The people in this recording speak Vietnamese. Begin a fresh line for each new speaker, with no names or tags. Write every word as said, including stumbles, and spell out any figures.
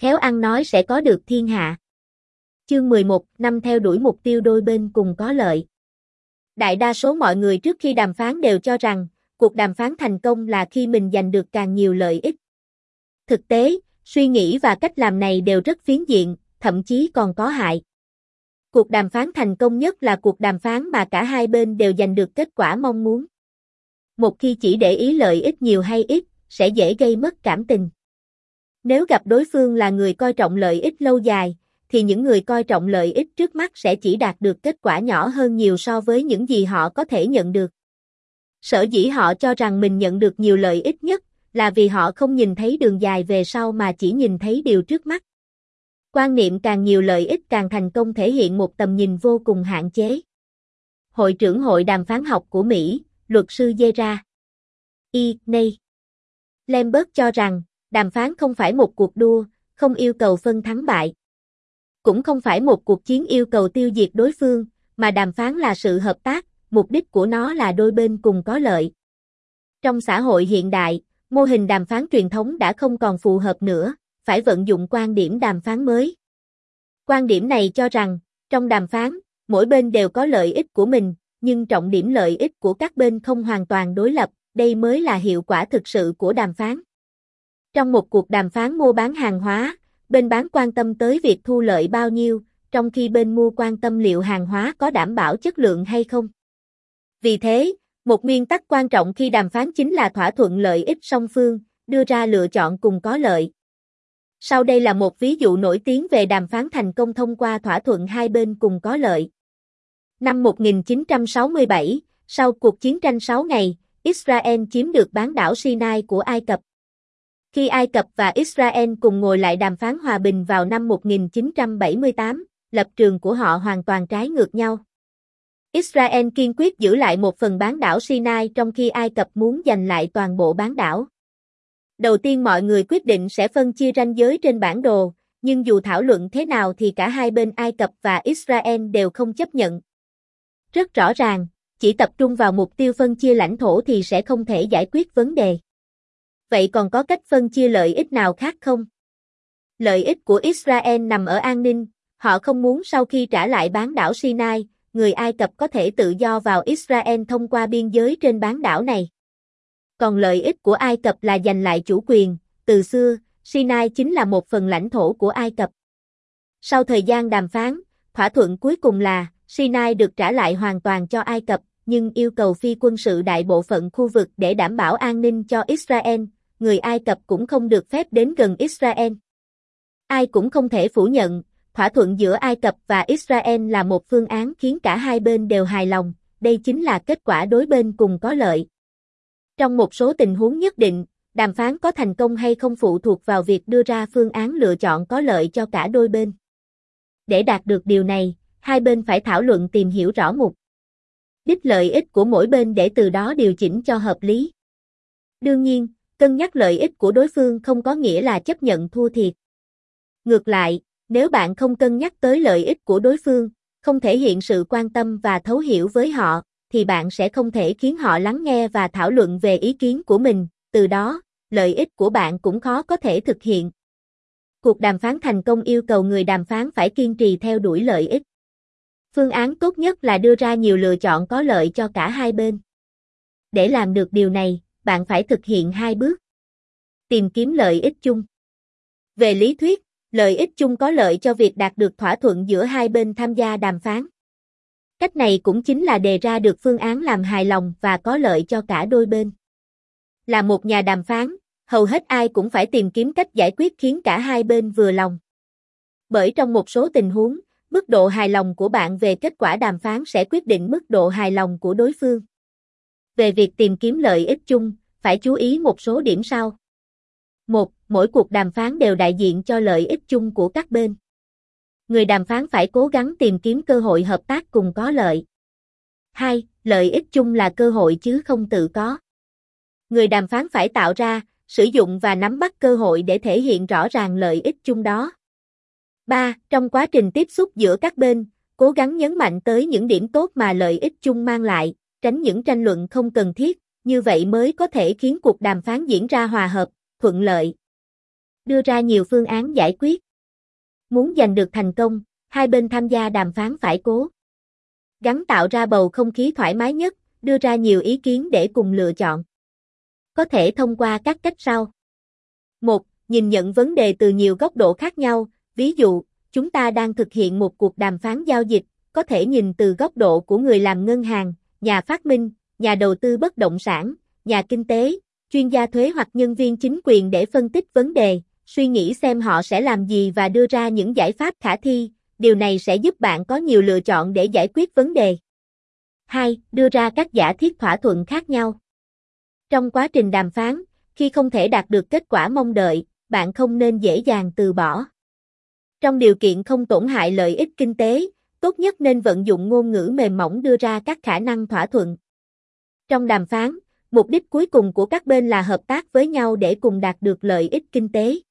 khéo ăn nói sẽ có được thiên hạ. Chương mười một, năm theo đuổi mục tiêu đôi bên cùng có lợi. Đại đa số mọi người trước khi đàm phán đều cho rằng, cuộc đàm phán thành công là khi mình giành được càng nhiều lợi ích. Thực tế, suy nghĩ và cách làm này đều rất phiến diện, thậm chí còn có hại. Cuộc đàm phán thành công nhất là cuộc đàm phán mà cả hai bên đều giành được kết quả mong muốn. Một khi chỉ để ý lợi ích nhiều hay ít, sẽ dễ gây mất cảm tình. Nếu gặp đối phương là người coi trọng lợi ích lâu dài, thì những người coi trọng lợi ích trước mắt sẽ chỉ đạt được kết quả nhỏ hơn nhiều so với những gì họ có thể nhận được. Sở dĩ họ cho rằng mình nhận được nhiều lợi ích nhất, là vì họ không nhìn thấy đường dài về sau mà chỉ nhìn thấy điều trước mắt. Quan niệm càng nhiều lợi ích càng thành công thể hiện một tầm nhìn vô cùng hạn chế. Hội trưởng Hội đàm phán học của Mỹ, luật sư Zera E. Nay Lambert cho rằng, đàm phán không phải một cuộc đua, không yêu cầu phân thắng bại. Cũng không phải một cuộc chiến yêu cầu tiêu diệt đối phương, mà đàm phán là sự hợp tác, mục đích của nó là đôi bên cùng có lợi. Trong xã hội hiện đại, mô hình đàm phán truyền thống đã không còn phù hợp nữa, phải vận dụng quan điểm đàm phán mới. Quan điểm này cho rằng, trong đàm phán, mỗi bên đều có lợi ích của mình, nhưng trọng điểm lợi ích của các bên không hoàn toàn đối lập, đây mới là hiệu quả thực sự của đàm phán. Trong một cuộc đàm phán mua bán hàng hóa, bên bán quan tâm tới việc thu lợi bao nhiêu, trong khi bên mua quan tâm liệu hàng hóa có đảm bảo chất lượng hay không. Vì thế, một nguyên tắc quan trọng khi đàm phán chính là thỏa thuận lợi ích song phương, đưa ra lựa chọn cùng có lợi. Sau đây là một ví dụ nổi tiếng về đàm phán thành công thông qua thỏa thuận hai bên cùng có lợi. Năm một nghìn chín trăm sáu mươi bảy, sau cuộc chiến tranh sáu ngày, Israel chiếm được bán đảo Sinai của Ai Cập. Khi Ai Cập và Israel cùng ngồi lại đàm phán hòa bình vào năm một nghìn chín trăm bảy mươi tám, lập trường của họ hoàn toàn trái ngược nhau. Israel kiên quyết giữ lại một phần bán đảo Sinai trong khi Ai Cập muốn giành lại toàn bộ bán đảo. Đầu tiên mọi người quyết định sẽ phân chia ranh giới trên bản đồ, nhưng dù thảo luận thế nào thì cả hai bên Ai Cập và Israel đều không chấp nhận. Rất rõ ràng, chỉ tập trung vào mục tiêu phân chia lãnh thổ thì sẽ không thể giải quyết vấn đề. Vậy còn có cách phân chia lợi ích nào khác không? Lợi ích của Israel nằm ở an ninh, họ không muốn sau khi trả lại bán đảo Sinai, người Ai Cập có thể tự do vào Israel thông qua biên giới trên bán đảo này. Còn lợi ích của Ai Cập là giành lại chủ quyền, từ xưa, Sinai chính là một phần lãnh thổ của Ai Cập. Sau thời gian đàm phán, thỏa thuận cuối cùng là, Sinai được trả lại hoàn toàn cho Ai Cập, nhưng yêu cầu phi quân sự đại bộ phận khu vực để đảm bảo an ninh cho Israel, người Ai Cập cũng không được phép đến gần Israel. Ai cũng không thể phủ nhận, thỏa thuận giữa Ai Cập và Israel là một phương án khiến cả hai bên đều hài lòng, đây chính là kết quả đối bên cùng có lợi. Trong một số tình huống nhất định, đàm phán có thành công hay không phụ thuộc vào việc đưa ra phương án lựa chọn có lợi cho cả đôi bên. Để đạt được điều này, hai bên phải thảo luận tìm hiểu rõ mục đích lợi ích của mỗi bên để từ đó điều chỉnh cho hợp lý. Đương nhiên, cân nhắc lợi ích của đối phương không có nghĩa là chấp nhận thua thiệt. Ngược lại, nếu bạn không cân nhắc tới lợi ích của đối phương, không thể hiện sự quan tâm và thấu hiểu với họ, thì bạn sẽ không thể khiến họ lắng nghe và thảo luận về ý kiến của mình, từ đó, lợi ích của bạn cũng khó có thể thực hiện. Cuộc đàm phán thành công yêu cầu người đàm phán phải kiên trì theo đuổi lợi ích. Phương án tốt nhất là đưa ra nhiều lựa chọn có lợi cho cả hai bên. Để làm được điều này, bạn phải thực hiện hai bước. Tìm kiếm lợi ích chung. Về lý thuyết, lợi ích chung có lợi cho việc đạt được thỏa thuận giữa hai bên tham gia đàm phán. Cách này cũng chính là đề ra được phương án làm hài lòng và có lợi cho cả đôi bên. Là một nhà đàm phán, hầu hết ai cũng phải tìm kiếm cách giải quyết khiến cả hai bên vừa lòng. Bởi trong một số tình huống, mức độ hài lòng của bạn về kết quả đàm phán sẽ quyết định mức độ hài lòng của đối phương. Về việc tìm kiếm lợi ích chung, phải chú ý một số điểm sau. một. Mỗi cuộc đàm phán đều đại diện cho lợi ích chung của các bên. Người đàm phán phải cố gắng tìm kiếm cơ hội hợp tác cùng có lợi. hai. Lợi ích chung là cơ hội chứ không tự có. Người đàm phán phải tạo ra, sử dụng và nắm bắt cơ hội để thể hiện rõ ràng lợi ích chung đó. ba. Trong quá trình tiếp xúc giữa các bên, cố gắng nhấn mạnh tới những điểm tốt mà lợi ích chung mang lại, tránh những tranh luận không cần thiết, như vậy mới có thể khiến cuộc đàm phán diễn ra hòa hợp, thuận lợi. Đưa ra nhiều phương án giải quyết. Muốn giành được thành công, hai bên tham gia đàm phán phải cố gắng tạo ra bầu không khí thoải mái nhất, đưa ra nhiều ý kiến để cùng lựa chọn. Có thể thông qua các cách sau. một. Nhìn nhận vấn đề từ nhiều góc độ khác nhau, ví dụ, chúng ta đang thực hiện một cuộc đàm phán giao dịch, có thể nhìn từ góc độ của người làm ngân hàng, nhà phát minh, nhà đầu tư bất động sản, nhà kinh tế, chuyên gia thuế hoặc nhân viên chính quyền để phân tích vấn đề, suy nghĩ xem họ sẽ làm gì và đưa ra những giải pháp khả thi, điều này sẽ giúp bạn có nhiều lựa chọn để giải quyết vấn đề. hai. Đưa ra các giả thiết thỏa thuận khác nhau. Trong quá trình đàm phán, khi không thể đạt được kết quả mong đợi, bạn không nên dễ dàng từ bỏ. Trong điều kiện không tổn hại lợi ích kinh tế, tốt nhất nên vận dụng ngôn ngữ mềm mỏng đưa ra các khả năng thỏa thuận. Trong đàm phán, mục đích cuối cùng của các bên là hợp tác với nhau để cùng đạt được lợi ích kinh tế.